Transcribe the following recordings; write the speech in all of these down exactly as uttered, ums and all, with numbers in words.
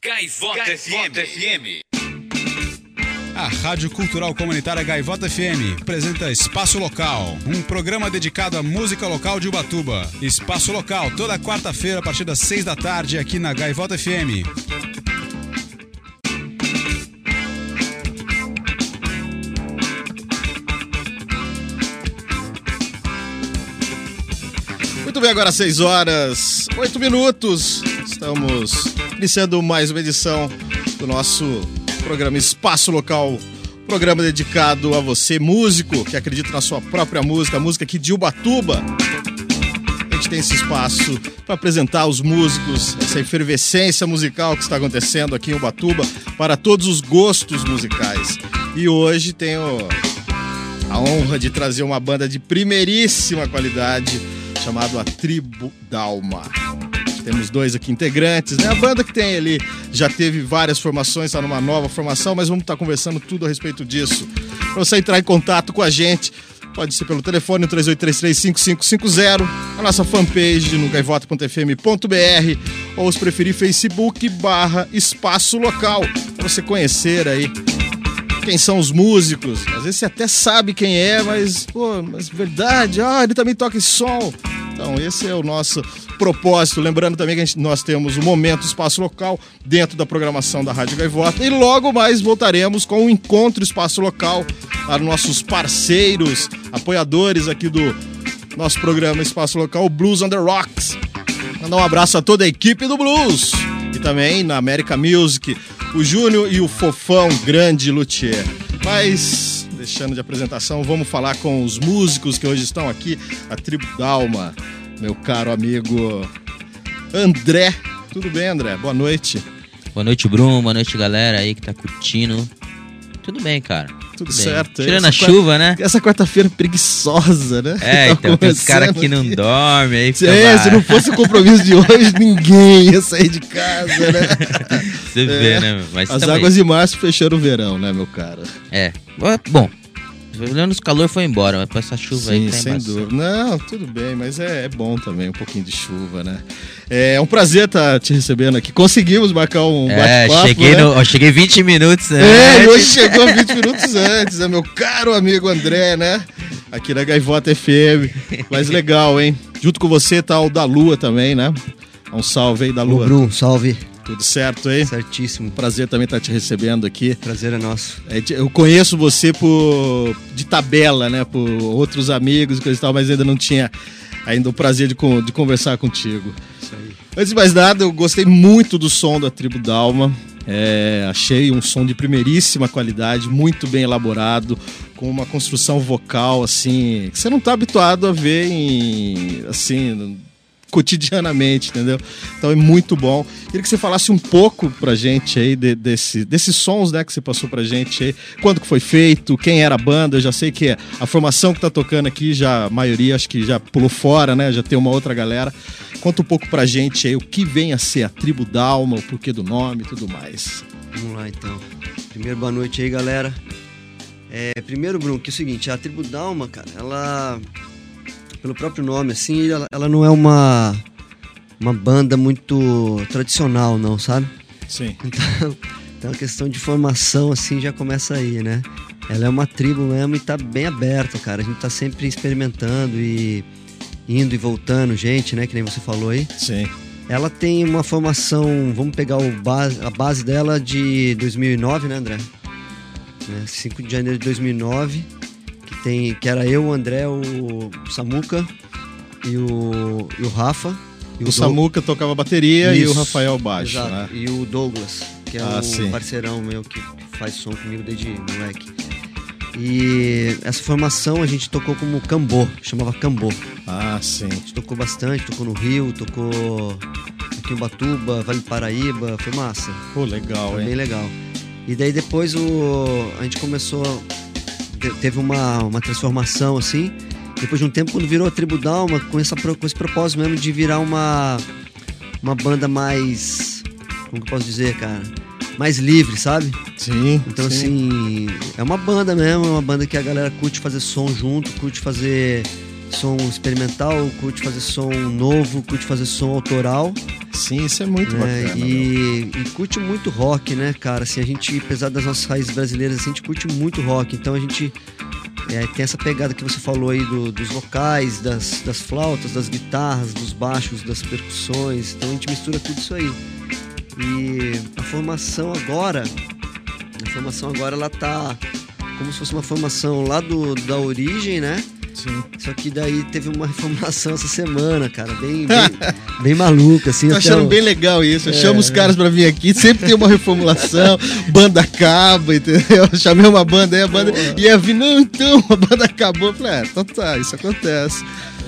Gaivota, Gaivota F M. A Rádio Cultural Comunitária Gaivota F M apresenta Espaço Local, um programa dedicado à música local de Ubatuba. Espaço Local, toda quarta-feira a partir das seis da tarde aqui na Gaivota F M. Muito bem, agora seis horas, oito minutos. Estamos iniciando mais uma edição do nosso programa Espaço Local, programa dedicado a você, músico, que acredita na sua própria música, a música aqui de Ubatuba. A gente tem esse espaço para apresentar os músicos, essa efervescência musical que está acontecendo aqui em Ubatuba, para todos os gostos musicais. E hoje tenho a honra de trazer uma banda de primeiríssima qualidade, chamado A Tribo Dalma. Temos dois aqui integrantes, né? A banda que tem ali já teve várias formações, está numa nova formação, mas vamos estar conversando tudo a respeito disso. Para você entrar em contato com a gente, pode ser pelo telefone três oito três três, cinco cinco cinco zero, a nossa fanpage no gaivota ponto f m ponto b r, ou se preferir, Facebook barra Espaço Local, para você conhecer aí quem são os músicos. Às vezes você até sabe quem é, mas, pô, mas verdade, ah, ele também toca esse som. Então, esse é o nosso propósito. Lembrando também que a gente, nós temos o Momento Espaço Local dentro da programação da Rádio Gaivota. E logo mais voltaremos com o Encontro Espaço Local para nossos parceiros, apoiadores aqui do nosso programa Espaço Local, Blues on the Rocks. Mandar um abraço a toda a equipe do Blues. E também na América Music, o Júnior e o Fofão, grande luthier. Mas, deixando de apresentação, vamos falar com os músicos que hoje estão aqui, a Tribo Dalma. Meu caro amigo André. Tudo bem, André? Boa noite. Boa noite, Bruno. Boa noite, galera aí que tá curtindo. Tudo bem, cara. Tudo, Tudo certo. Bem. Tirando a chuva, né? Essa quarta-feira preguiça, né? É, então, tem os caras que não dormem aí. Fica é, se não fosse o compromisso de hoje, ninguém ia sair de casa, né? Você é. vê, né? Mas As também. águas de março fecharam o verão, né, meu cara? É. Bom, olhando os calor foi embora, mas com essa chuva Sim, aí tá sem embaçado. dúvida. Não, tudo bem, mas é, é bom também, um pouquinho de chuva, né? É um prazer estar te recebendo aqui. Conseguimos marcar um é, bate-papo, cheguei né? no, eu cheguei vinte minutos antes. É, e hoje chegou vinte minutos antes, é meu caro amigo André, né? Aqui na Gaivota F M. Mas legal, hein? Junto com você tá o da Lua também, né? Um salve aí da Lua. Ô, Bruno, salve. Tudo certo aí? Certíssimo. Prazer também estar te recebendo aqui. Prazer é nosso. É, eu conheço você por de tabela, né? Por outros amigos e coisa e tal, mas ainda não tinha ainda o prazer de, de conversar contigo. Isso aí. Antes de mais nada, eu gostei muito do som da Tribo Dalma. É, achei um som de primeiríssima qualidade, muito bem elaborado, com uma construção vocal assim que você não está habituado a ver em assim cotidianamente, entendeu? Então é muito bom. Queria que você falasse um pouco pra gente aí de, desse, desses sons, né, que você passou pra gente aí. Quando que foi feito, quem era a banda? Eu já sei que a formação que tá tocando aqui, já a maioria acho que já pulou fora, né? Já tem uma outra galera. Conta um pouco pra gente aí o que vem a ser a Tribo Dalma, o porquê do nome e tudo mais. Vamos lá então. Primeiro, boa noite aí, galera. É, primeiro, Bruno, que é o seguinte, a Tribo Dalma, cara, ela... pelo próprio nome, assim, ela, ela não é uma, uma banda muito tradicional, não, sabe? Sim. Então, então a questão de formação, assim, já começa aí, né? Ela é uma tribo mesmo e tá bem aberta, cara. A gente tá sempre experimentando e indo e voltando, gente, né? Que nem você falou aí. Sim. Ela tem uma formação, vamos pegar o base, a base dela de dois mil e nove, né, André? Né? cinco de janeiro de dois mil e nove. Que, tem, que era eu, o André, o Samuca e o, e o Rafa. E o o Samuca Doug... tocava bateria. Isso. E o Rafael baixo, exato, né? E o Douglas, que é ah, o sim. parceirão meu que faz som comigo desde moleque. E essa formação a gente tocou como Cambô, chamava Cambô. Ah, sim. A gente tocou bastante, tocou no Rio, tocou aqui em Ubatuba, Vale do Paraíba, foi massa. Pô, legal, foi hein? Bem legal. E daí depois o, a gente começou, teve uma, uma transformação assim, depois de um tempo quando virou a Tribo Dalma, com, essa, com esse propósito mesmo de virar uma, uma banda mais, como que eu posso dizer, cara? Mais livre, sabe? Sim. Então, sim. assim, é uma banda mesmo, é uma banda que a galera curte fazer som junto, curte fazer som experimental, curte fazer som novo, curte fazer som autoral. Sim, isso é muito né? bacana. meu. E, e curte muito rock, né, cara? Assim, a gente, apesar das nossas raízes brasileiras, assim, a gente curte muito rock. Então a gente é, tem essa pegada que você falou aí do, dos vocais, das, das flautas, das guitarras, dos baixos, das percussões. Então a gente mistura tudo isso aí. E a formação agora, a formação agora ela tá como se fosse uma formação lá do, da origem, né? Sim. Só que daí teve uma reformulação essa semana, cara, bem, bem, bem maluca, assim. Tô até achando o- bem legal isso. Eu É, chamo os caras pra vir aqui, sempre tem uma reformulação, banda acaba, entendeu? Eu chamei uma banda aí, a banda ia vir, não, então, a banda acabou. Eu falei, é, então tá, isso acontece.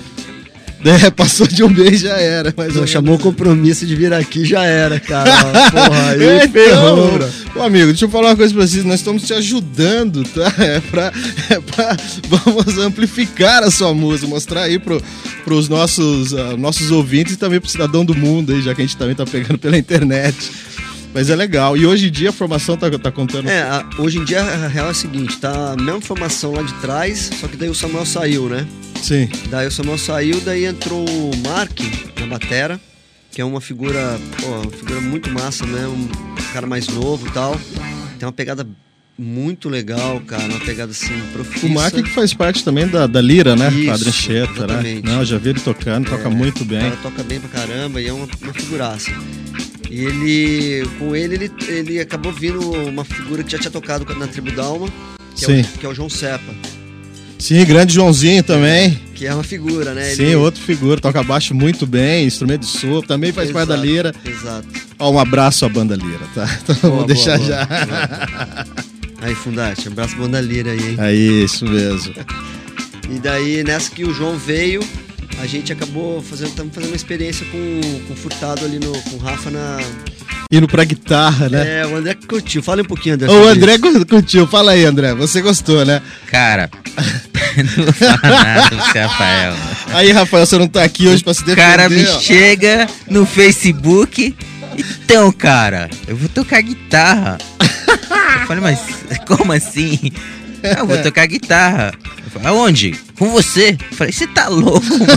É, passou de um mês já era. Mas Não, chamou o compromisso de vir aqui, já era, cara. Ó, Porra, aí então, ferrou, bro. ô, amigo, deixa eu falar uma coisa pra vocês. Nós estamos te ajudando, tá? É pra, é pra vamos amplificar a sua música, mostrar aí pro, pros nossos, uh, nossos ouvintes e também pro cidadão do mundo aí, já que a gente também tá pegando pela internet. Mas é legal. E hoje em dia a formação tá, tá contando. É, a- hoje em dia a real é a seguinte, tá a mesma formação lá de trás, só que daí o Samuel saiu, né? Sim. Daí o Samuel saiu, daí entrou o Mark na batera, que é uma figura, pô, uma figura muito massa, né? Um cara mais novo e tal. Tem uma pegada muito legal, cara, uma pegada assim, profissa. O Mark que faz parte também da, da Lira, né? Isso, Padre Anchieta, né? exatamente. Não, eu já vi ele tocando, toca muito O bem. cara toca bem pra caramba e é uma, uma figuraça. E ele, com ele, ele, ele acabou vindo uma figura que já tinha tocado na Tribo Dalma, que, é Sim. o, que é o João Sepa, Sim, grande Joãozinho também. que é uma figura, né? Sim, Ele- outro figura, toca baixo muito bem, instrumento de sopro, também faz parte da Exato, Lira. Exato. Ó, um abraço à banda Lira, tá? Então Boa, vou deixar boa, já. boa, boa. Aí, Fundarte, abraço banda Lira aí, hein? Aí, isso mesmo. E daí, nessa que o João veio, a gente acabou fazendo, estamos fazendo uma experiência com, com o Furtado ali no, com o Rafa na... Indo pra guitarra, né? É, o André que curtiu. Fala um pouquinho, André. Ô, sobre o André isso. cu- curtiu, fala aí, André. Você gostou, né? Cara, não vou falar nada pra você, Rafael. Aí, Rafael, você não tá aqui hoje pra se O defender. cara me ó. chega no Facebook. Então, cara, eu vou tocar guitarra. Eu falei, mas como assim? Ah, eu vou tocar guitarra. Eu falei, aonde? Com você? Eu falei, você tá louco, mano?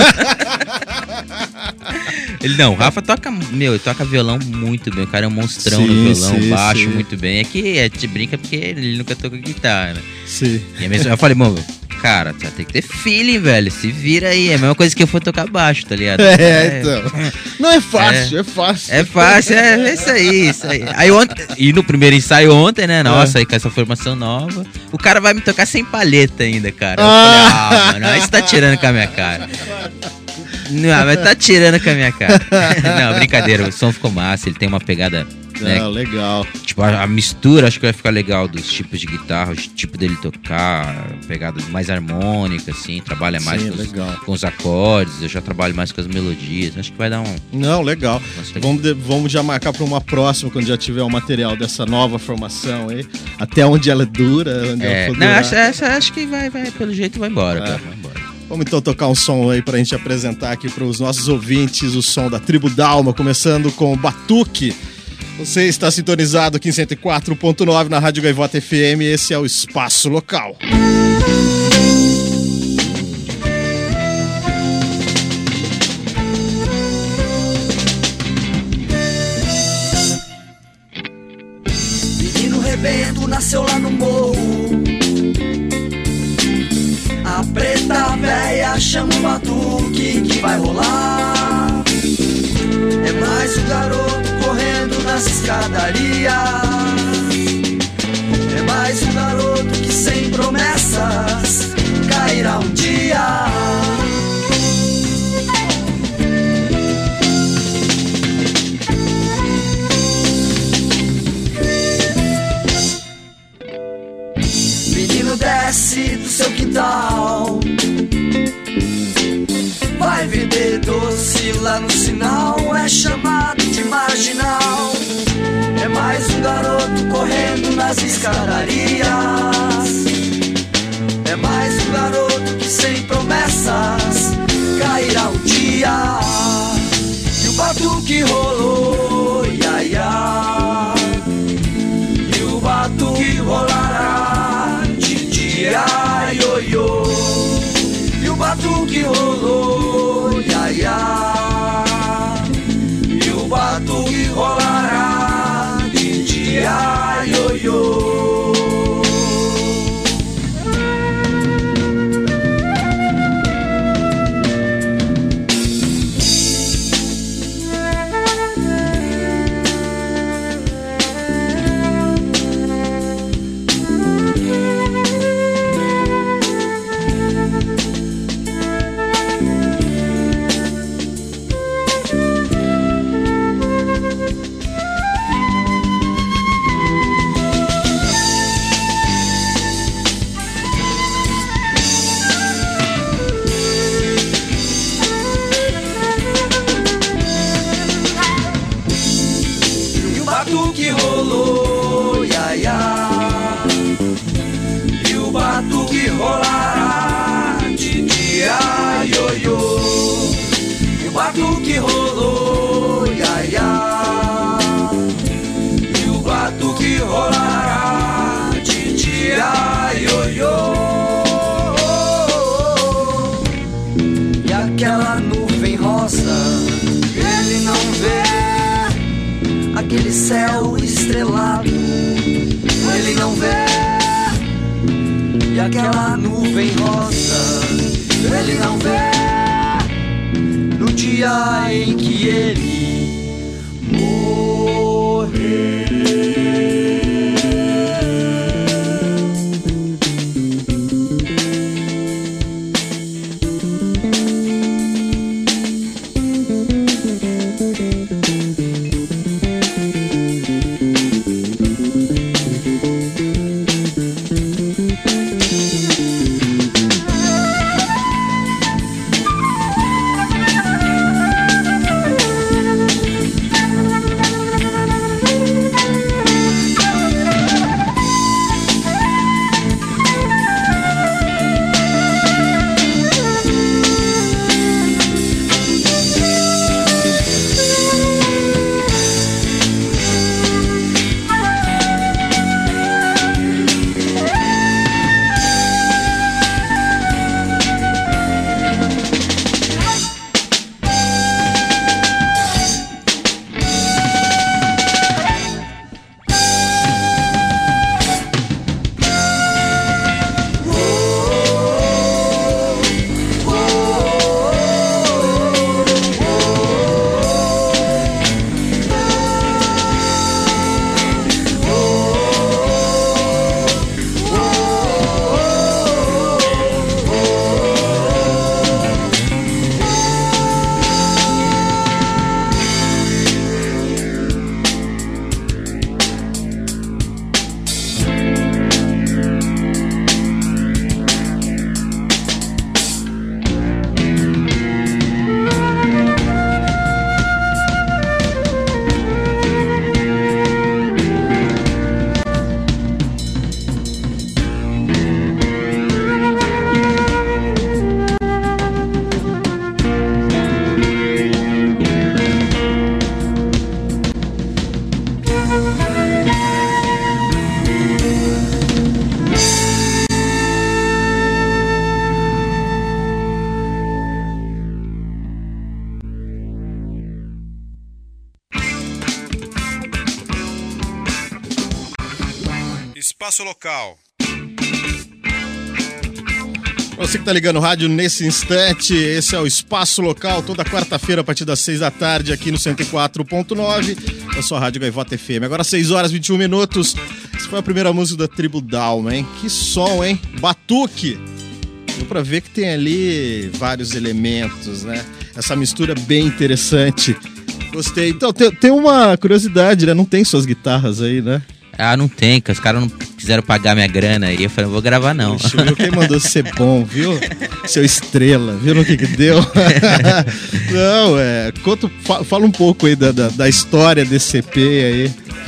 Ele, não, o Rafa toca, meu, ele toca violão muito bem. O cara é um monstrão Sim, no violão, sim, baixo sim. muito bem. É que a gente brinca porque ele nunca tocou guitarra, né? Sim. E é mesmo, eu falei, mano, cara, tu tem que ter feeling, velho. Se vira aí. É a mesma coisa que eu for tocar baixo, tá ligado? É, então. Não é fácil, é, fácil. É fácil, é, é isso aí, isso aí. Aí ontem, e no primeiro ensaio ontem, né? Nossa, aí com essa formação nova, o cara vai me tocar sem palheta ainda, cara. Eu Ah. falei, ah, mano, aí você tá tirando com a minha cara. Não, mas tá tirando com a minha cara. Não, brincadeira, o som ficou massa, ele tem uma pegada, né? Não, legal. Tipo, a, a mistura acho que vai ficar legal dos tipos de guitarra, o tipo dele tocar, pegada mais harmônica, assim, trabalha mais Sim, com os, legal. com os acordes, eu já trabalho mais com as melodias, acho que vai dar um... Não, legal. Nossa, Vamos, de- vamos já marcar para uma próxima, quando já tiver o material dessa nova formação aí. Até onde ela dura, onde É, ela for não, durar. acho, acho, acho que vai, vai, pelo jeito vai embora, É. cara, vai embora. Vamos então tocar um som aí pra gente apresentar aqui pros nossos ouvintes o som da Tribo Dalma, começando com o Batuque. Você está sintonizado aqui em cento e quatro ponto nove na Rádio Gaivota F M, esse é o Espaço Local. Menino rebento nasceu lá no morro. A preta véia chama o batuque que vai rolar. É mais um garoto correndo nas escadarias. É mais um garoto que sem promessas cairá um dia. Menino desce do seu quintal, vai vender doce lá no sinal. É chamado de marginal. É mais um garoto correndo nas escadarias. É mais um garoto que sem promessas cairá um dia. E o batuque rolou, ia, ia. E o batuque rolará de dia, ioiô. E o batuque rolou, ia, ia. E batuque rolou, ia, ia. E o batuque rolará, titia, ioiô. E o batuque rolou, ia, ia. E o batuque rolará, titia, ioiô. E aquela nuvem rosa, ele não vê. Aquele céu estrelado, ele não vê. E aquela nuvem rosa, ele não vê. No dia em que ele morrer. Espaço Local. Você que tá ligando o rádio nesse instante, esse é o Espaço Local, toda quarta-feira a partir das seis da tarde aqui no cento e quatro ponto nove, da sua rádio Gaivota F M. Agora seis horas e vinte e um minutos, essa foi a primeira música da Tribo Dalma, hein? Que som, hein? Batuque! Deu pra ver que tem ali vários elementos, né? Essa mistura bem interessante. Gostei. Então, tem, tem uma curiosidade, né? Não tem suas guitarras aí, né? Ah, não tem, que os caras não quiseram pagar minha grana aí. Eu falei, não vou gravar não. Puxa, viu quem mandou ser bom, viu? Seu estrela, viu no que que deu? Não, é... Conta, fala um pouco aí da, da, da história desse C P aí.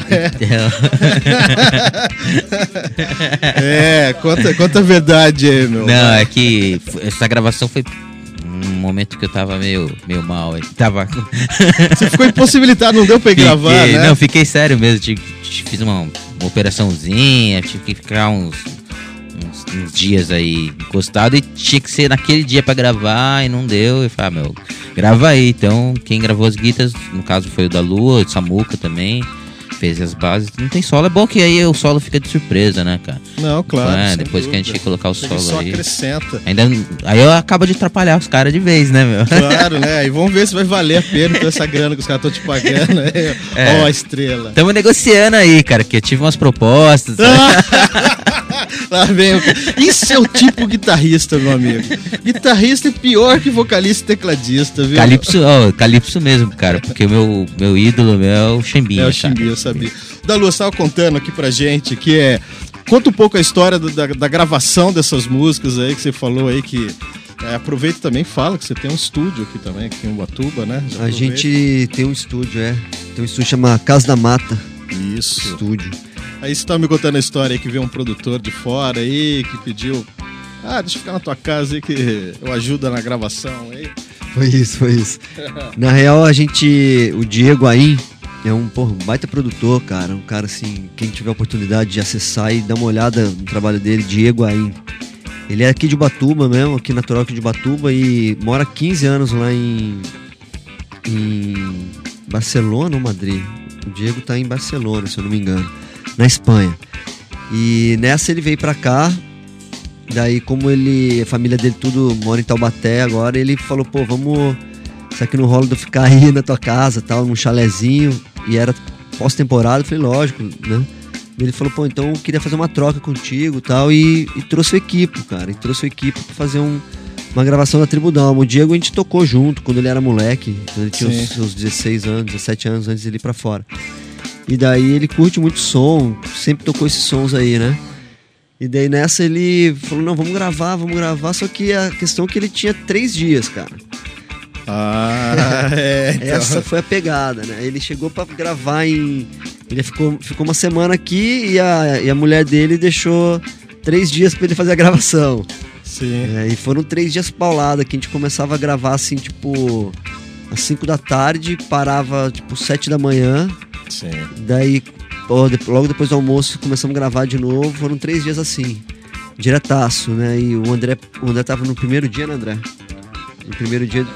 É, é conta, conta a verdade aí, meu. Não, é que essa gravação foi um momento que eu tava meio, meio mal. Tava... Você ficou impossibilitado, não deu pra ir fiquei, gravar, né? Não, fiquei sério mesmo. Tive, fiz uma, uma operaçãozinha, tive que ficar uns, uns, uns dias aí encostado e tinha que ser naquele dia pra gravar e não deu. E falei, ah, meu, grava aí. Então, quem gravou as guitas, no caso foi o da Lua, o Samuca também. Fez as bases, não tem solo, é bom que aí o solo fica de surpresa, né, cara? Não, claro. É, depois dúvida. Que a gente colocar o solo Ele só aí. acrescenta. Ainda, aí eu acabo de atrapalhar os caras de vez, né, meu? Claro, né? E vamos ver se vai valer a pena com essa grana que os caras estão te pagando. Ó, é. Oh, a estrela. Estamos negociando aí, cara, que eu tive umas propostas. Lá vem o... Isso é o tipo guitarrista, meu amigo. Guitarrista é pior que vocalista e tecladista, viu? Calypso, ó, Calypso mesmo, cara, porque o meu, meu ídolo meu é o Chimbinha. É o Chimbinha, eu sabia. Da Lua, você estava contando aqui pra gente que é... Conta um pouco a história do, da, da gravação dessas músicas aí que você falou aí que... É, aproveita também e fala que você tem um estúdio aqui também, aqui em Ubatuba, né? Já a gente tem um estúdio, é. Tem um estúdio que chama Casa da Mata. Isso. Estúdio. Aí você tá me contando a história aí que veio um produtor de fora aí, que pediu... Ah, deixa eu ficar na tua casa aí que eu ajudo na gravação aí. Foi isso, foi isso. Na real, a gente... O Diego aí é um, porra, um baita produtor, cara. Um cara, assim, quem tiver a oportunidade de acessar e dar uma olhada no trabalho dele, Diego aí. Ele é aqui de Ubatuba mesmo, aqui natural aqui de Ubatuba, e mora há quinze anos lá em... Em Barcelona ou Madrid? O Diego tá em Barcelona, se eu não me engano. Na Espanha. E nessa ele veio pra cá. Daí, como ele, a família dele tudo mora em Taubaté agora, ele falou, pô, vamos... Será que não rola de eu ficar aí na tua casa, tal, num chalezinho? E era pós-temporada, eu falei, lógico, né? Ele falou, pô, então eu queria fazer uma troca contigo, tal, e, e trouxe o equipe, cara. E trouxe o equipe pra fazer um, uma gravação da Tribo Dalma. O Diego a gente tocou junto quando ele era moleque, quando ele tinha os seus dezesseis anos, dezessete anos antes de ele ir pra fora. E daí ele curte muito som, sempre tocou esses sons aí, né? E daí nessa ele falou, não, vamos gravar, vamos gravar. Só que a questão é que ele tinha três dias, cara. Ah, é. Então... Essa foi a pegada, né? Ele chegou pra gravar em... Ele ficou, ficou uma semana aqui e a, e a mulher dele deixou três dias pra ele fazer a gravação. Sim. É, e foram três dias paulada, que a gente começava a gravar assim, tipo... Às cinco da tarde, parava, tipo, sete da manhã. Sim. Daí... Logo depois do almoço começamos a gravar de novo. Foram três dias assim, diretaço, né? E o André, o André tava no primeiro dia, né, André? No primeiro dia.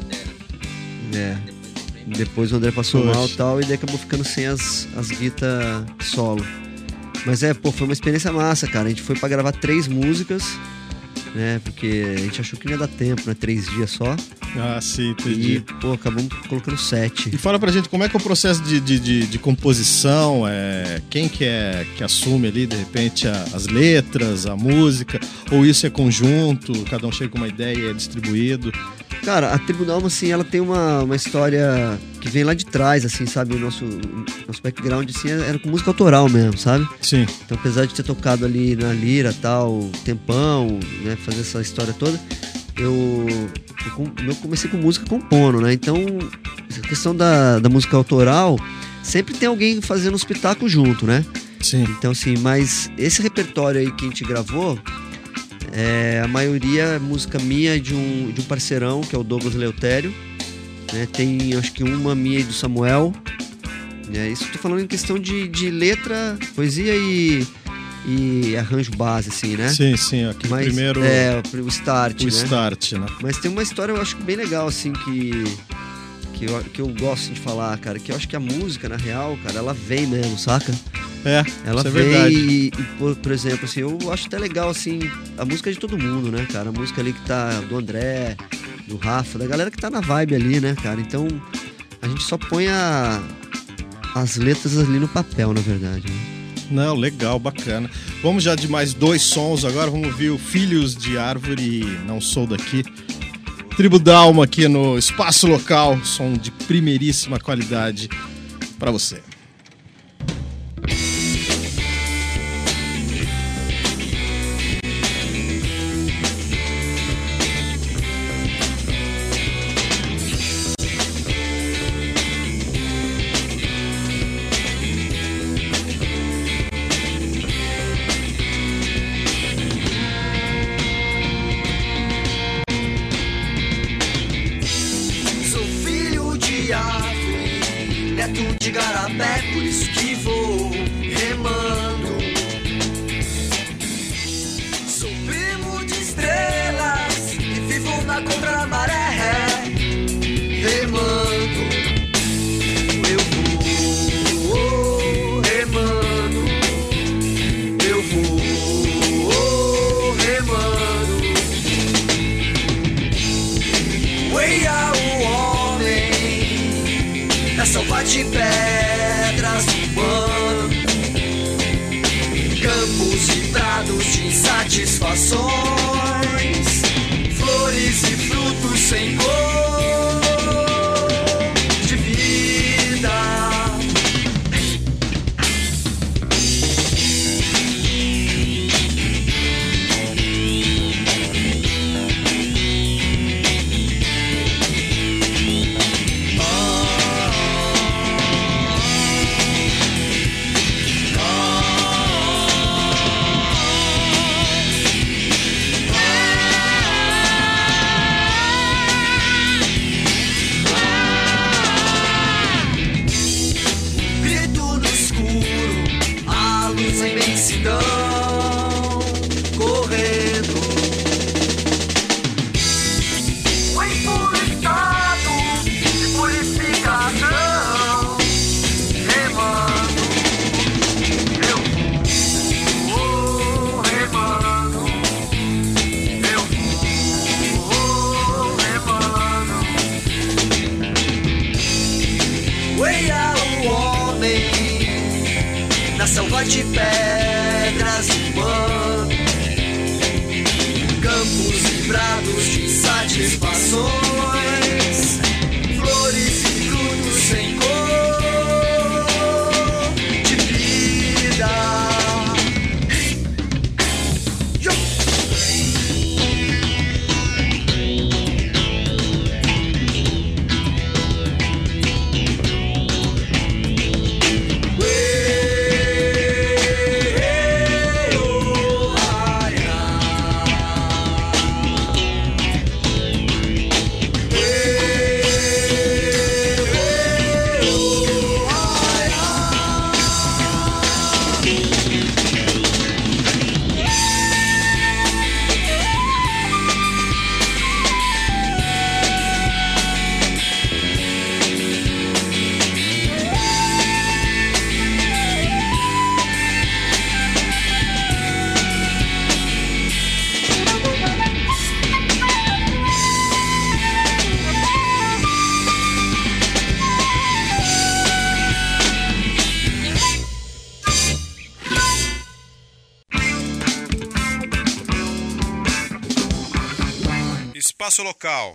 É. Depois o André passou Poxa. mal e tal, e daí acabou ficando sem as, as guitas solo. Mas é, pô, foi uma experiência massa, cara. A gente foi pra gravar três músicas, né? Porque a gente achou que não ia dar tempo, né? Três dias só. Ah, sim, entendi. E, pô, acabamos colocando sete. E fala pra gente como é que é o processo de, de, de, de composição, é, quem que, é, que assume ali, de repente, a, as letras, a música, ou isso é conjunto, cada um chega com uma ideia e é distribuído? Cara, a Tribo Dalma, assim, ela tem uma, uma história que vem lá de trás, assim, sabe? O nosso, nosso background, assim, era com música autoral mesmo, sabe? Sim. Então, apesar de ter tocado ali na lira, tal, tempão, né, fazer essa história toda, eu, eu, eu comecei com música compondo, né? Então, essa questão da, da música autoral, sempre tem alguém fazendo um espetáculo junto, né? Sim. Então, assim, mas esse repertório aí que a gente gravou, é, a maioria é música minha de um, de um parceirão, que é o Douglas Leutério, né? Tem, acho que uma minha e do Samuel, né? Isso eu tô falando em questão de, de letra, poesia e... e arranjo base, assim, né? Sim, sim, aqui Mas, primeiro é, o start, o né? start, né? Mas tem uma história, eu acho que bem legal, assim, que, que, eu, que eu gosto de falar, cara, que eu acho que a música, na real, cara, ela vem mesmo, saca? É, Ela isso é vem verdade. e, e por, por exemplo, assim, eu acho até legal, assim, a música é de todo mundo, né, cara? A música ali que tá do André, do Rafa, da galera que tá na vibe ali, né, cara? Então, a gente só põe a, as letras ali no papel, na verdade, né? Não, legal, bacana. Vamos já de mais dois sons agora. Vamos ouvir o Filhos de Árvore e Não Sou Daqui. Tribo Dalma aqui no Espaço Local. Som de primeiríssima qualidade pra você. De garapé, por isso que vou remando. Sou primo de estrelas que vivo na contra-maré, remando. Eu vou remando. Eu vou remando. Uia, o homem é selva de pedras urbano, campos e prados de insatisfações, flores e frutos sem cor de vida. na selva de pedras e pã, campos librados de satisfações, flores e frutos sem cor de vida. Espaço Local.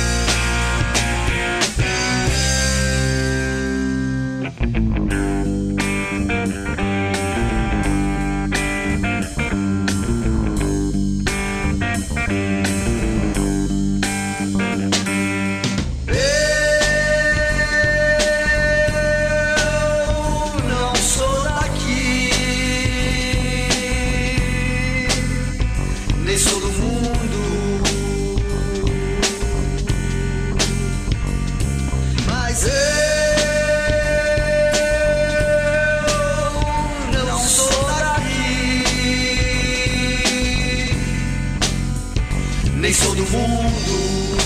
Nem sou do mundo,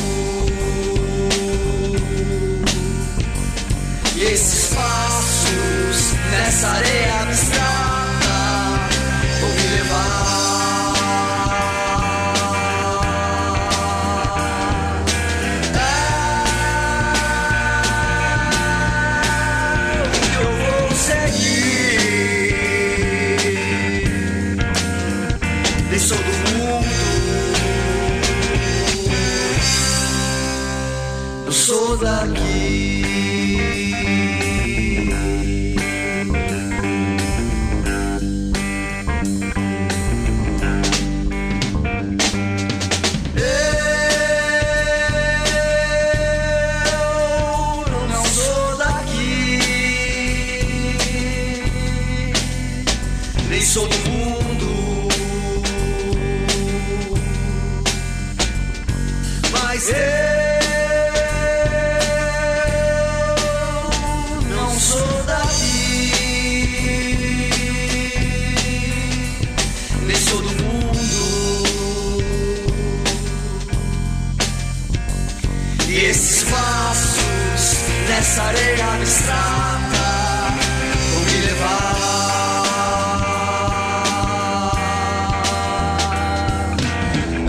e esses passos nessa areia abstrata vão me levar. É o que eu vou seguir. Nem sou do mundo, sou daqui. Eu não sou daqui, nem sou do mundo, mas eu esses passos nessa areia abstrata vão me levar. É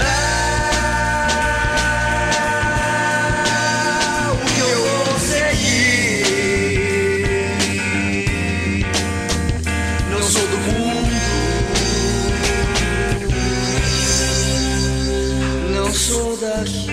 o que eu vou seguir. Não sou do mundo, não sou daqui.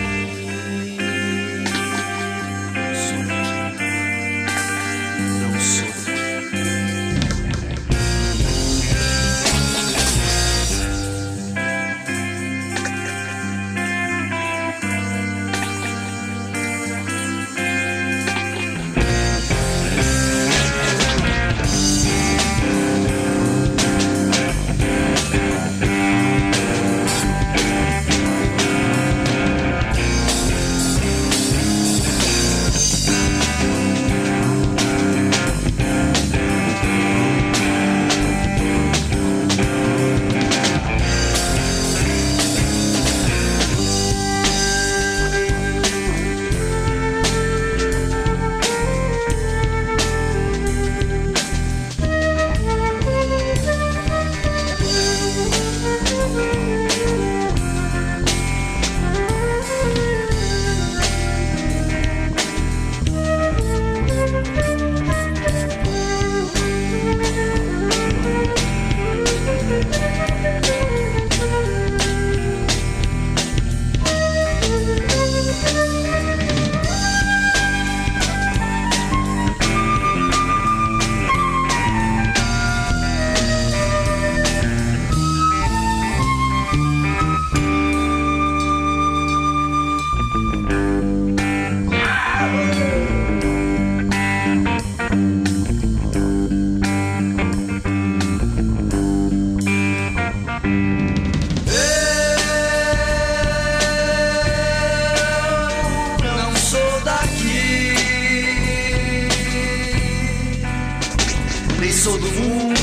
todo mundo.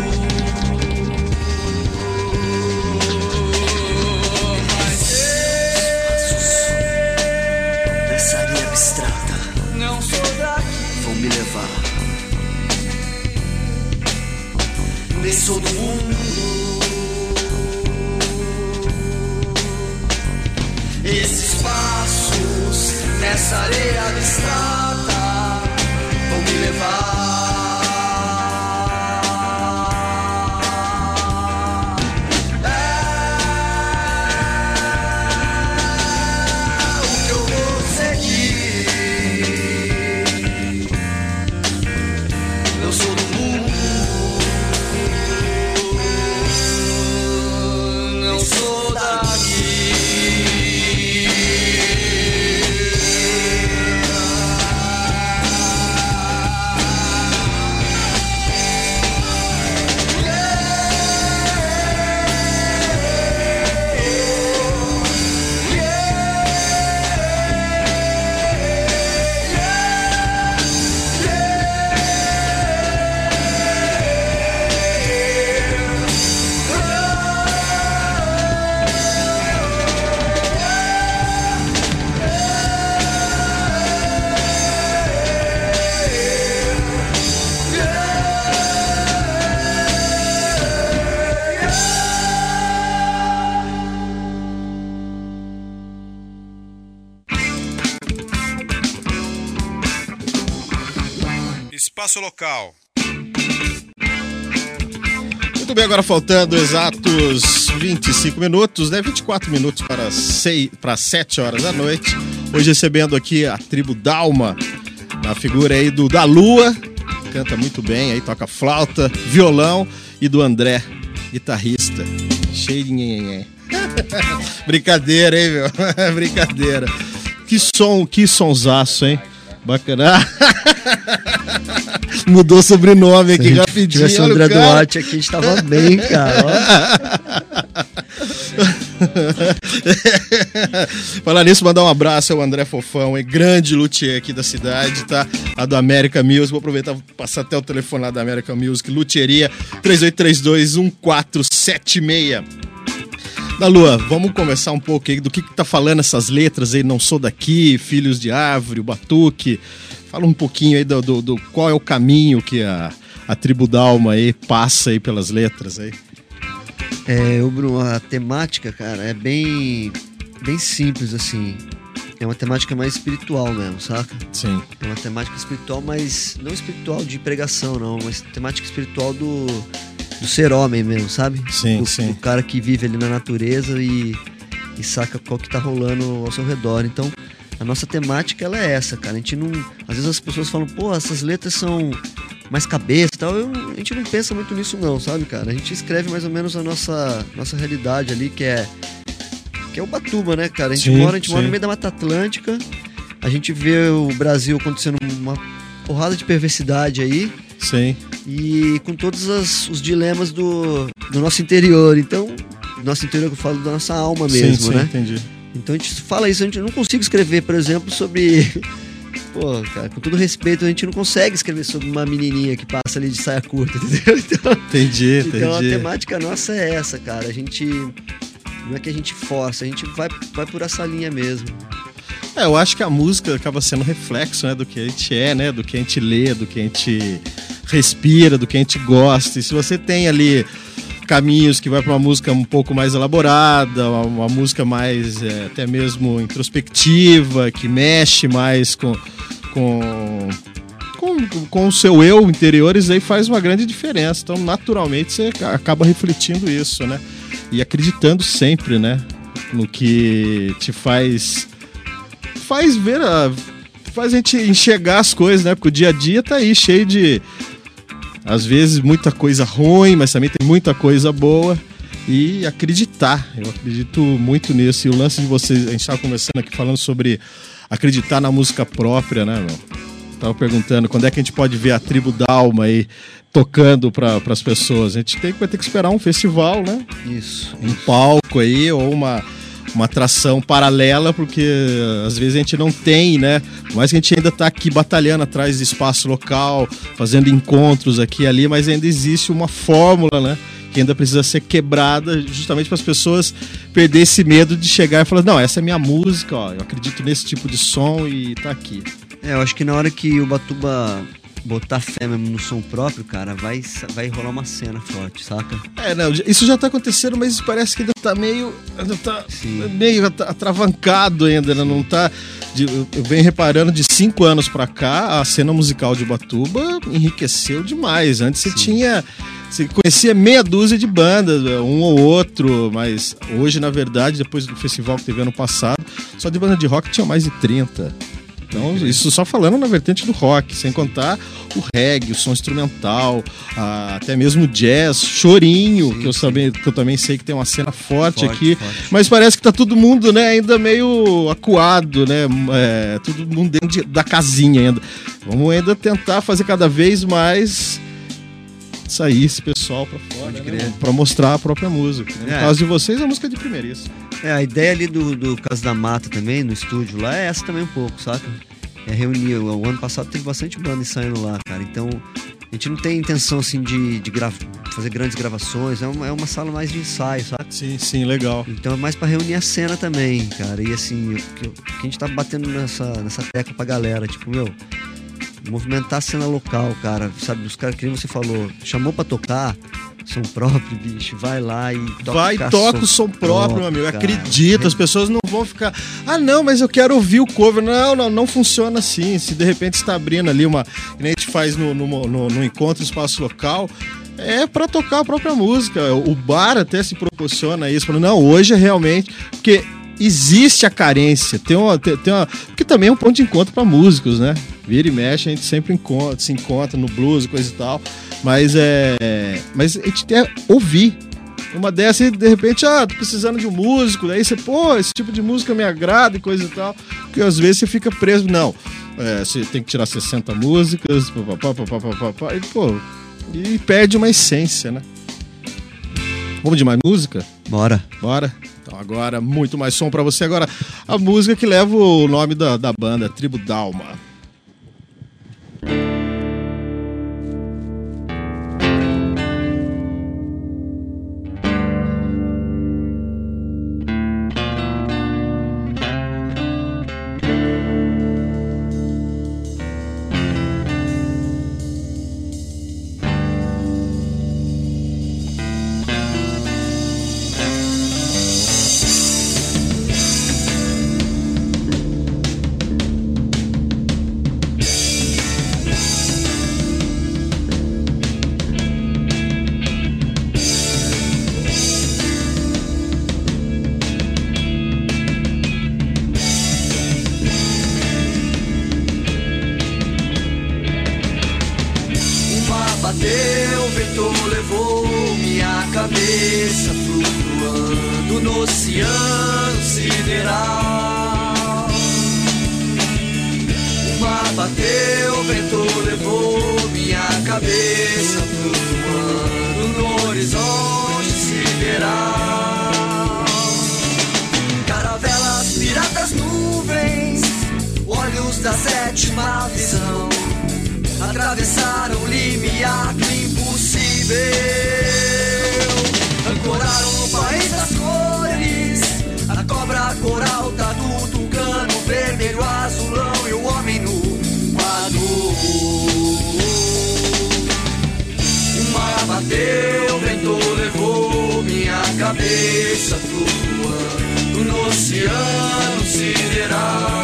Mas eu, nessa areia abstrata, não sou daqui, vão me levar. Nem sou do mundo. Esses passos nessa areia abstrata vão me levar. É o que eu vou seguir. Não sou do mundo. Não sou daqui. Espaço Local. Muito bem, agora faltando exatos vinte e cinco minutos, né? vinte e quatro minutos para, seis, para sete horas da noite. Hoje recebendo aqui a tribo Dalma, na figura aí do da Lua, canta muito bem, aí toca flauta, violão, e do André, guitarrista. Cheio de nhenhenhé. Brincadeira, hein, meu? Brincadeira. Que som, que sonsaço, hein? Bacana. Mudou o sobrenome aqui rapidinho. Se tivesse o André Duarte aqui, a gente tava bem, cara. Falar nisso, mandar um abraço ao André Fofão, é grande luthier aqui da cidade, tá? A do América Music. Vou aproveitar e passar até o telefone lá da América Music. Luthieria três oito três dois um quatro sete seis. Da Lua, vamos conversar um pouco aí do que, que tá falando essas letras aí, Não Sou Daqui, Filhos de Árvore, o Batuque. Fala um pouquinho aí do, do, do qual é o caminho que a, a tribo Dalma aí passa aí pelas letras aí. É, o Bruno, a temática, cara, é bem, bem simples, assim. É uma temática mais espiritual mesmo, saca? Sim. É uma temática espiritual, mas não espiritual de pregação, não. Mas temática espiritual do... do ser homem mesmo, sabe? Sim, do, sim. do cara que vive ali na natureza e, e saca qual que tá rolando ao seu redor. Então, a nossa temática, ela é essa, cara. A gente não... Às vezes as pessoas falam, pô, essas letras são mais cabeça e tal. Eu, a gente não pensa muito nisso não, sabe, cara? A gente escreve mais ou menos a nossa, nossa realidade ali, que é... que é o Batuba, né, cara? A gente, sim, mora, a gente sim. mora no meio da Mata Atlântica. A gente vê o Brasil acontecendo uma porrada de perversidade aí. Sim. E com todos as, os dilemas do, do nosso interior. Então, nosso interior que eu falo da nossa alma mesmo, sim, sim, né? Entendi. Então a gente fala isso, a gente não consigo escrever, por exemplo, sobre... Pô, cara, com todo respeito, a gente não consegue escrever sobre uma menininha que passa ali de saia curta, entendeu? Então, entendi, entendi. Então a temática nossa é essa, cara. A gente... Não é que a gente força, a gente vai, vai por essa linha mesmo. É, eu acho que a música acaba sendo reflexo, né, do que a gente é, né, do que a gente lê, do que a gente respira, do que a gente gosta. E se você tem ali caminhos que vai para uma música um pouco mais elaborada, uma, uma música mais é, até mesmo introspectiva, que mexe mais com, com, com, com o seu eu interior, isso aí faz uma grande diferença. Então, naturalmente, você acaba refletindo isso, né? E acreditando sempre, né, no que te faz... faz ver, a, faz a gente enxergar as coisas, né? Porque o dia a dia tá aí cheio de, às vezes, muita coisa ruim, mas também tem muita coisa boa. E acreditar, eu acredito muito nisso. E o lance de vocês, a gente tava conversando aqui falando sobre acreditar na música própria, né, meu? Tava perguntando quando é que a gente pode ver a tribo Dalma aí tocando para as pessoas. A gente tem, vai ter que esperar um festival, né? Isso. Um palco aí, ou uma... uma atração paralela, porque às vezes a gente não tem, né? Mas a gente ainda está aqui batalhando atrás de espaço local, fazendo encontros aqui e ali, mas ainda existe uma fórmula, né? Que ainda precisa ser quebrada, justamente para as pessoas perder esse medo de chegar e falar, não, essa é minha música, ó, eu acredito nesse tipo de som e tá aqui. É, eu acho que na hora que o Batuba botar fé mesmo no som próprio, cara, vai, vai rolar uma cena forte, saca? É, não, isso já tá acontecendo, mas parece que ainda tá meio, ainda tá meio atravancado ainda, né? Não tá... Eu venho reparando de cinco anos pra cá, a cena musical de Ubatuba enriqueceu demais. Antes você Sim. tinha... Você conhecia meia dúzia de bandas, um ou outro, mas hoje, na verdade, depois do festival que teve ano passado, só de banda de rock tinha mais de trinta. Então, isso só falando na vertente do rock, sem contar o reggae, o som instrumental, a, até mesmo o jazz, chorinho, sim, que, eu também, que eu também sei que tem uma cena forte, forte aqui, forte. Mas parece que tá todo mundo, né, ainda meio acuado, né, é, todo mundo dentro de, da casinha ainda. Vamos ainda tentar fazer cada vez mais sair esse pessoal pra fora, né, pra mostrar a própria música. Né? No é. caso de vocês, a música é de primeiríssimo. É, a ideia ali do, do Casa da Mata também, no estúdio lá, é essa também um pouco, saca? É reunir, o ano passado teve bastante banda ensaiando lá, cara, então a gente não tem intenção, assim, de, de grava, fazer grandes gravações, é uma, é uma sala mais de ensaio, saca? Sim, sim, legal. Então é mais pra reunir a cena também, cara, e assim, o que, que a gente tá batendo nessa, nessa tecla pra galera, tipo, meu... movimentar a cena local, cara, sabe, os caras que você falou, chamou pra tocar som próprio, bicho, vai lá e toca. Vai e toca o som próprio, meu amigo, cara. Acredita, as pessoas não vão ficar, ah não, mas eu quero ouvir o cover, não, não, não funciona assim, se de repente está abrindo ali uma, que nem a gente faz no, no, no, no encontro espaço local, é pra tocar a própria música, o bar até se proporciona isso, falando, não, hoje é realmente, porque existe a carência, tem uma, tem, tem uma, porque também é um ponto de encontro para músicos, né? Vira e mexe, a gente sempre encontra, se encontra no blues e coisa e tal, mas é, mas a gente quer ouvir. Uma dessas, de repente, ah, tô precisando de um músico, daí você, pô, esse tipo de música me agrada e coisa e tal, porque às vezes você fica preso, não, é, você tem que tirar sessenta músicas, papapá, papapá, papapá, e pô, e perde uma essência, né? Vamos de mais música? Bora. Bora. Então agora, muito mais som pra você. Agora, a música que leva o nome da, da banda, Tribo Dalma. Bateu, vento levou minha cabeça flutuando no oceano sideral. O mar bateu, vento levou minha cabeça flutuando no horizonte sideral. Caravelas, piratas, nuvens, olhos da sétima visão atravessaram o limiar do impossível, ancoraram no país das cores, a cobra coral, tatu, tucano, vermelho, azulão e o homem no quadro. O mar bateu, o vento levou minha cabeça flutuando no oceano sideral.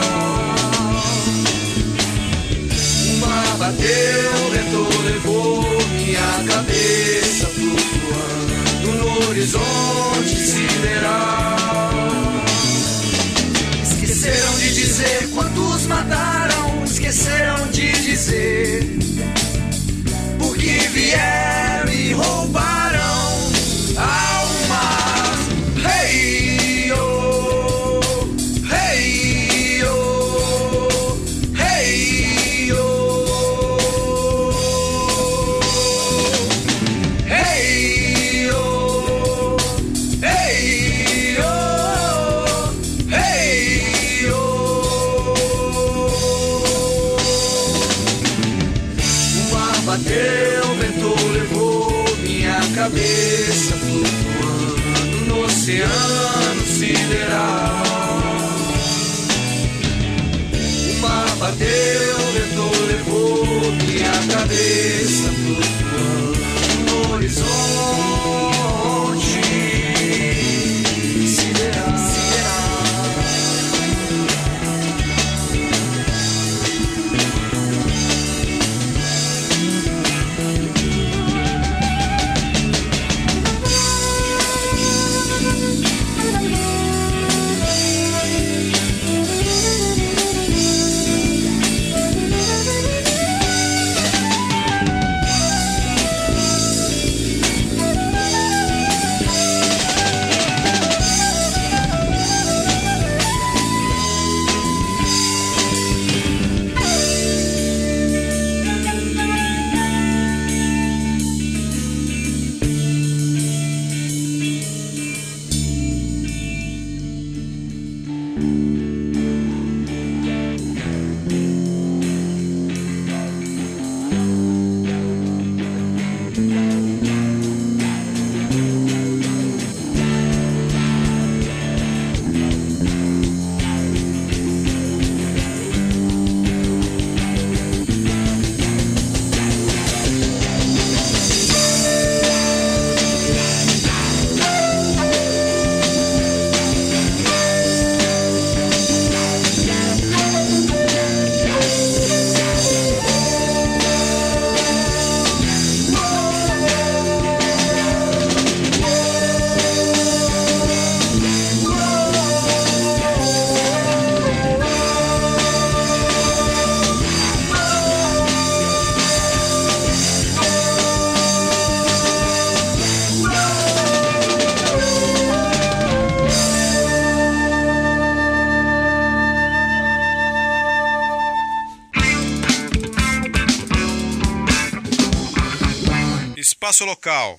Bateu, o vento levou minha cabeça flutuando no horizonte sideral. Esqueceram de dizer quantos mataram, esqueceram de dizer por que vieram e roubaram almas. Hey, oh, hey, oh, hey, oh. Hey, cabeça flutuando no oceano sideral. O mar bateu, o vento levou minha cabeça flutuando no horizonte sideral. Espaço Local.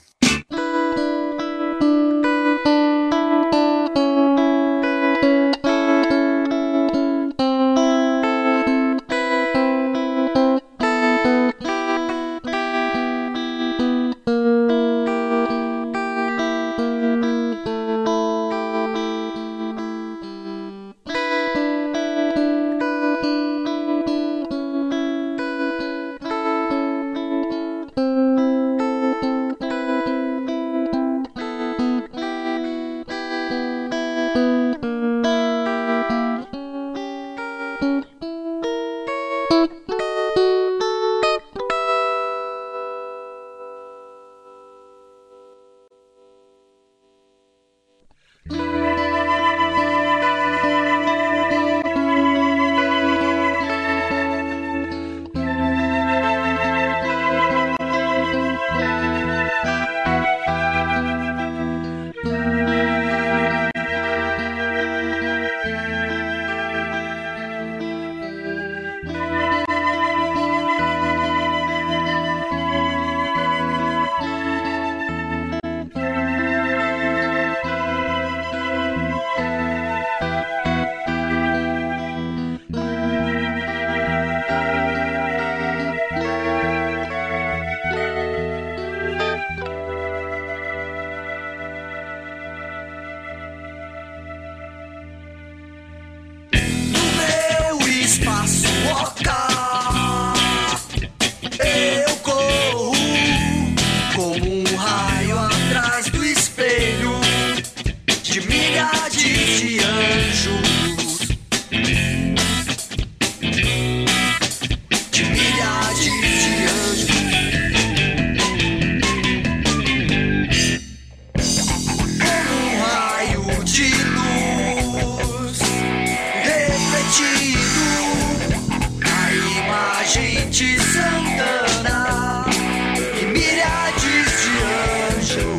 De Santana e milhares de anjos.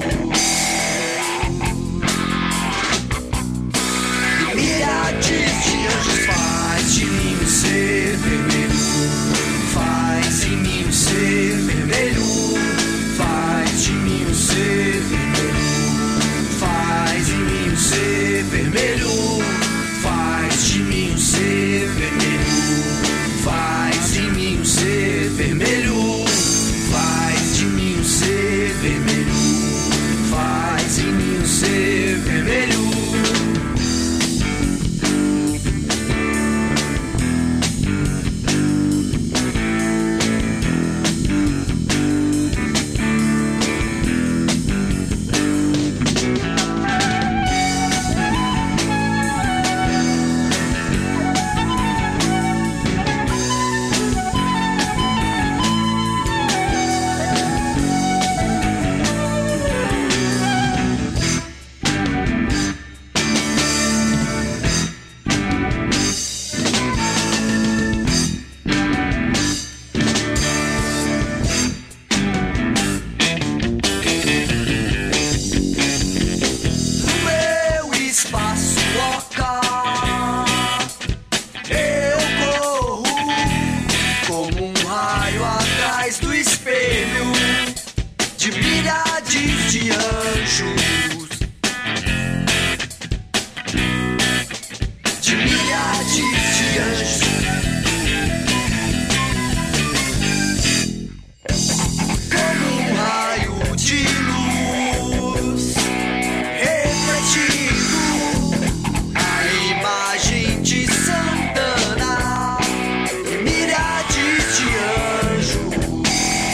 milhares de anjos, de milhares de anjos. Como um raio de luz refletindo a imagem de Santana e milhares de anjos,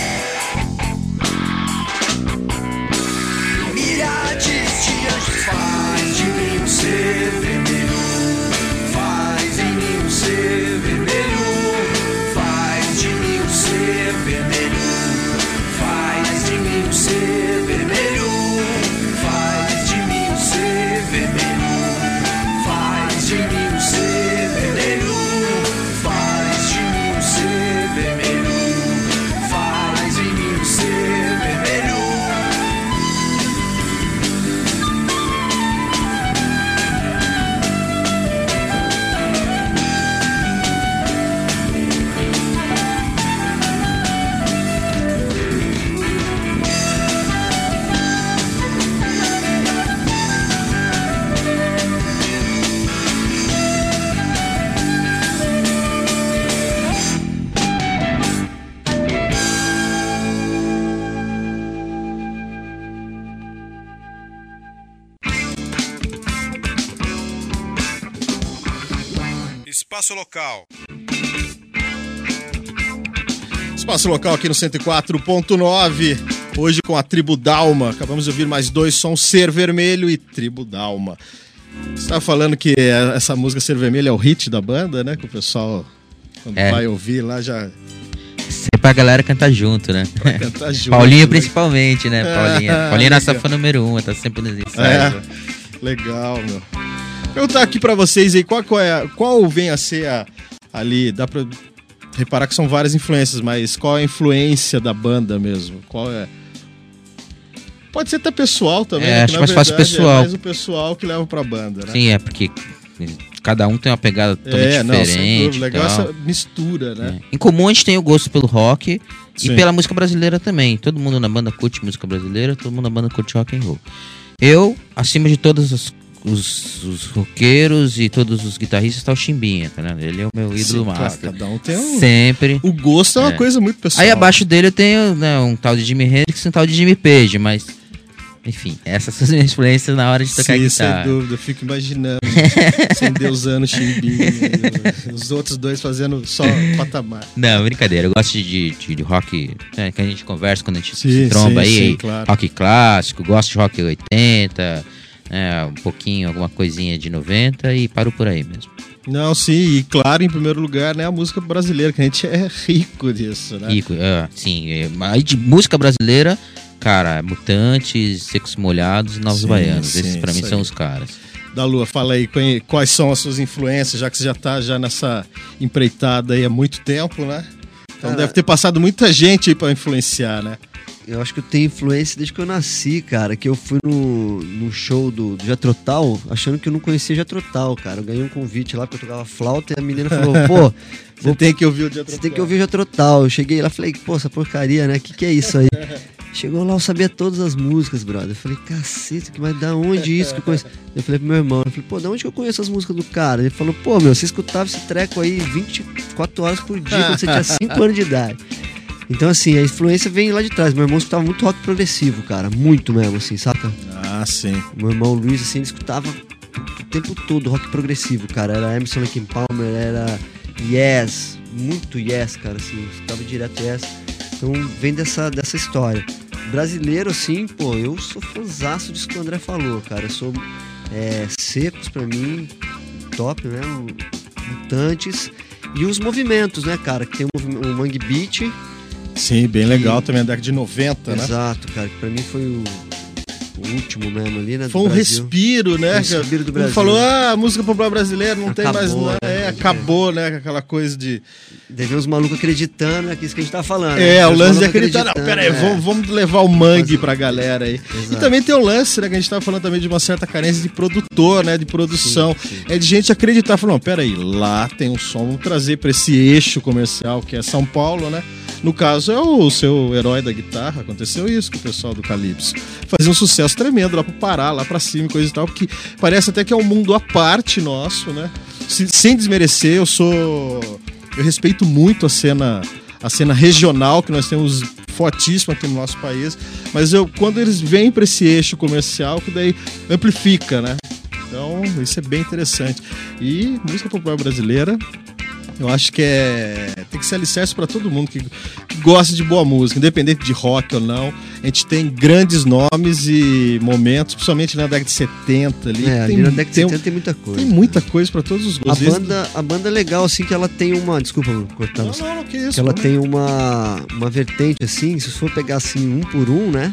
milhares de anjos. Faz de mim um ser vermelho, faz em mim um ser vermelho, faz de mim um ser vermelho, faz de mim um ser vermelho, faz de mim um ser vermelho, faz de mim um ser vermelho, faz de mim um ser vermelho, faz em mim um ser vermelho. Espaço Local. Espaço Local aqui no cento e quatro ponto nove. Hoje com a Tribo Dalma. Acabamos de ouvir mais dois sons, Ser Vermelho e Tribo Dalma. Você estava falando que essa música Ser Vermelho é o hit da banda, né? Que o pessoal, quando É. vai ouvir lá, já Sempre pra galera cantar junto, né? vai cantar junto. Paulinha né? principalmente, né? Paulinha. Paulinha é nossa Legal. fã número um, tá sempre nos ensaios. É, legal, meu. Perguntar aqui pra vocês aí, qual, qual, é, qual vem a ser a, ali, dá pra reparar que são várias influências, mas qual é a influência da banda mesmo? Qual é? Pode ser até pessoal também, É, né? acho Que, na mais fácil verdade, pessoal. É mais o pessoal que leva pra banda, né? Sim, é porque cada um tem uma pegada totalmente é, não, sem diferente. dúvida. Legal e tal. essa mistura, né? É. Em comum a gente tem o gosto pelo rock Sim. e pela música brasileira também. Todo mundo na banda curte música brasileira, todo mundo na banda curte rock and roll. Eu, acima de todos os, os, os roqueiros e todos os guitarristas, tá o Chimbinha, tá vendo? Ele é o meu ídolo Sim, claro, master. cada um tem um... Sempre. O gosto é uma É. coisa muito pessoal. Aí abaixo dele eu tenho, né, um tal de Jimi Hendrix e um tal de Jimmy Page, mas... Enfim, essas são as minhas influências na hora de tocar Sim, guitarra. sem dúvida, eu fico imaginando. Sem Deus usando Chimbinha. Os outros dois fazendo só patamar. Não, brincadeira. Eu gosto de, de, de rock, né, que a gente conversa quando a gente Sim, se tromba sim, aí. sim, claro. Rock clássico, gosto de rock oitenta, né, um pouquinho, alguma coisinha de noventa e paro por aí mesmo. Não, sim, e claro, em primeiro lugar, né, a música brasileira, que a gente é rico disso, né? Rico, é, sim. É, aí de música brasileira, cara, Mutantes, Secos Molhados e Novos Sim, Baianos. sim, Esses pra mim isso são aí. os caras. Da Lua, fala aí qu- quais são as suas influências, já que você já tá já nessa empreitada aí há muito tempo, né? Então Cara, deve ter passado muita gente aí pra influenciar, né? Eu acho que eu tenho influência desde que eu nasci, cara. Que eu fui no, no show do, do Jatrotal, achando que eu não conhecia Jatrotal, cara. Eu ganhei um convite lá porque eu tocava flauta e a menina falou, pô, Você tem que ouvir o dia você tem que ouvir o Jatrotal. Eu cheguei lá e falei, pô, essa porcaria, né? Que que é isso aí? Chegou lá, eu sabia todas as músicas, brother. Eu falei, cacete, mas da onde isso que eu conheço? Eu falei pro meu irmão, eu falei, pô, da onde que eu conheço as músicas do cara? Ele falou, pô, meu, você escutava esse treco aí vinte e quatro horas por dia quando você tinha cinco anos de idade. Então, assim, a influência vem lá de trás. Meu irmão escutava muito rock progressivo, cara. Muito mesmo, assim, saca? Ah, sim. Meu irmão Luiz, assim, ele escutava o tempo todo rock progressivo, cara. Era Emerson, Lake and Palmer, era Yes, muito Yes, cara, assim. Eu escutava direto Yes. Então, vem dessa, dessa história. Brasileiro, assim, pô, eu sou fãzaço disso que o André falou, cara. Eu sou é, Secos, pra mim, top, né? Mutantes. E os movimentos, né, cara? Que tem o, movi- o Mangue Beat. Sim, bem legal também, a década de noventa, né? Exato, cara, que pra mim foi o, o último mesmo ali, né? do Foi um Brasil. respiro, né? Um respiro do Quando Brasil. falou, ah, a música popular brasileira não tem mais. Acabou, Né? né? É, acabou, né? Aquela coisa de. Deve uns malucos acreditando naquilo que a gente tá falando. É, né? o Os lance de malucos acreditar. Não, acreditando, pera aí, é. vamos, vamos levar o mangue Fazer- pra galera aí. Exato. E também tem o lance, né? Que a gente tava falando também de uma certa carência de produtor, né? De produção. Sim, sim. É de gente acreditar, falando, não, pera aí, lá tem um som, vamos trazer pra esse eixo comercial que é São Paulo, né? No caso, é o seu herói da guitarra. Aconteceu isso com o pessoal do Calypso. Fazia um sucesso tremendo lá pro Pará, lá pra cima e coisa e tal, porque parece até que é um mundo à parte nosso, né? Se, sem desmerecer, eu sou... Eu respeito muito a cena, a cena regional que nós temos fortíssima aqui no nosso país, mas eu, quando eles vêm para esse eixo comercial, que daí amplifica, né? Então, isso é bem interessante. E música popular brasileira, eu acho que é tem que ser alicerce para todo mundo que, que gosta de boa música, independente de rock ou não. A gente tem grandes nomes e momentos, principalmente na década de setenta ali. É, ali tem, na década de tem, setenta tem muita coisa. Tem muita coisa para todos os A gostos. banda, a banda é legal, assim, que ela tem uma... Desculpa, cortar Não, você. não, não, que isso. Que ela não. tem uma, uma vertente, assim, se for pegar, assim, um por um, né?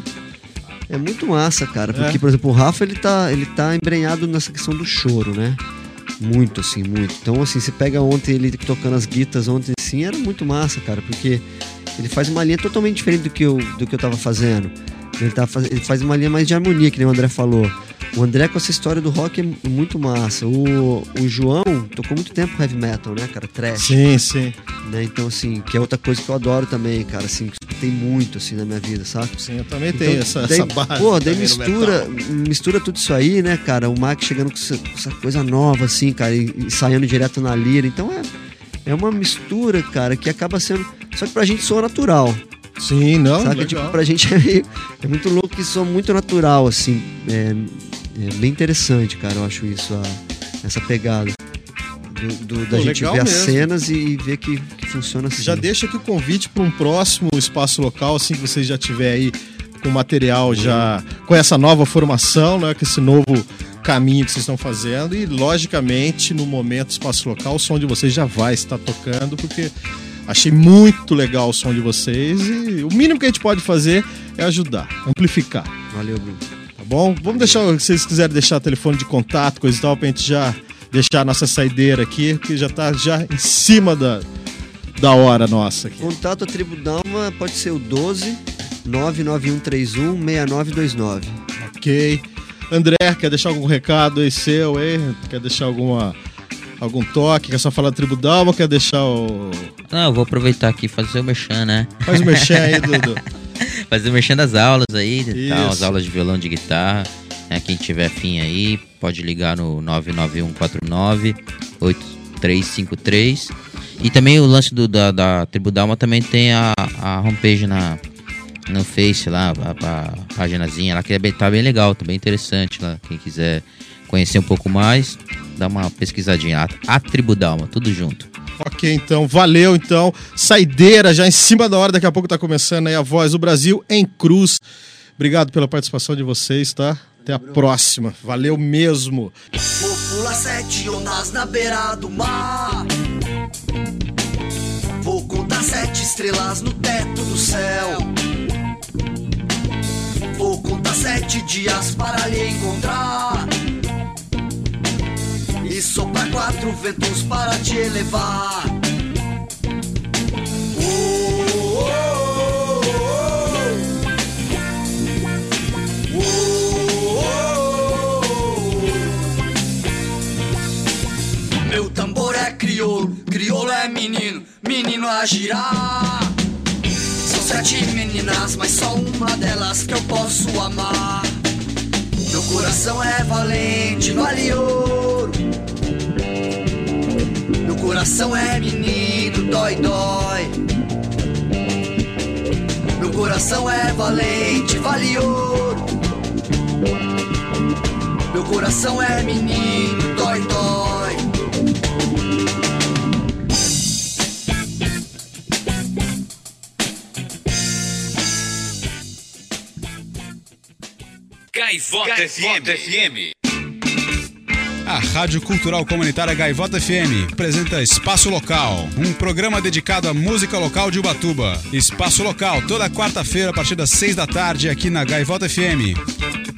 É muito massa, cara. Porque, É. por exemplo, o Rafa, ele tá, ele tá embrenhado nessa questão do choro, né? Muito, assim, muito. Então, assim, você pega ontem ele tocando as guitas ontem, assim, era muito massa, cara. Porque ele faz uma linha totalmente diferente do que eu, do que eu tava fazendo. Ele, tá faz... ele faz uma linha mais de harmonia, que nem o André falou. O André com essa história do rock é muito massa. O, o João tocou muito tempo heavy metal, né, cara? Trash. Sim, sim. Né? Então, assim, que é outra coisa que eu adoro também, cara, assim, que tem muito, assim, na minha vida, sabe? Sim, eu também Então, tenho essa, daí, essa base. pô, daí também no mistura, metal. mistura tudo isso aí, né, cara? O Mac chegando com essa, com essa coisa nova, assim, cara, e, e saindo direto na lira. Então é, é uma mistura, cara, que acaba sendo... Só que pra gente soa natural, Sim, não, sabe? legal. Tipo, pra gente é, meio, é muito louco que soa muito natural, assim. É, é bem interessante, cara, eu acho isso, a, essa pegada. Do, do- da Pô, gente legal ver as mesmo. cenas e ver que, que funciona assim. Já deixa aqui o convite para um próximo espaço local, assim que você já tiver aí com material já com essa nova formação, né, com esse novo caminho que vocês estão fazendo e logicamente no momento espaço local o som de vocês já vai estar tocando porque achei muito legal o som de vocês e o mínimo que a gente pode fazer é ajudar, amplificar, Valeu, Bruno. tá bom? Vamos deixar, se vocês quiserem deixar telefone de contato, coisa e tal, pra gente já deixar a nossa saideira aqui, que já tá já em cima da, da hora nossa aqui. Contato a Tribo Dalma pode ser o doze nove nove um três um seis nove dois nove. Ok. André, quer deixar algum recado aí seu, hein? Quer deixar alguma, algum toque? Quer só falar da Tribo Dalma? Quer deixar o... Não, eu vou aproveitar aqui e fazer o merchan, né? Faz o merchan aí, Dudu. Fazer o merchan das aulas aí, Isso. tal, as aulas de violão, de guitarra. Né? Quem tiver afim aí, pode ligar no nove nove um quatro nove oito três cinco três. E também o lance do, da, da Tribo Dalma também tem a, a homepage na, no Face lá, a, a paginazinha lá, que é bem, tá bem legal, tá bem interessante lá. Quem quiser conhecer um pouco mais, dá uma pesquisadinha. A, a Tribo Dalma, tudo junto. Ok, então, valeu, então. Saideira já em cima da hora, daqui a pouco tá começando aí a Voz do Brasil em Cruz. Obrigado pela participação de vocês, tá? Até a próxima. Valeu mesmo. Vou pular sete ondas na beira do mar. Vou contar sete estrelas no teto do céu. Vou contar sete dias para lhe encontrar. E soprar quatro ventos para te elevar. Oh, oh, oh, oh, oh. Meu tambor é crioulo, crioulo é menino, menino a girar. São sete meninas, mas só uma delas que eu posso amar. Meu coração é valente, vale ouro. Meu coração é menino, dói, dói. Meu coração é valente, vale ouro. Meu coração é menino, dói, dói. Gaivota F M. A Rádio Cultural Comunitária Gaivota F M apresenta Espaço Local, um programa dedicado à música local de Ubatuba. Espaço Local, toda quarta-feira a partir das seis da tarde aqui na Gaivota F M.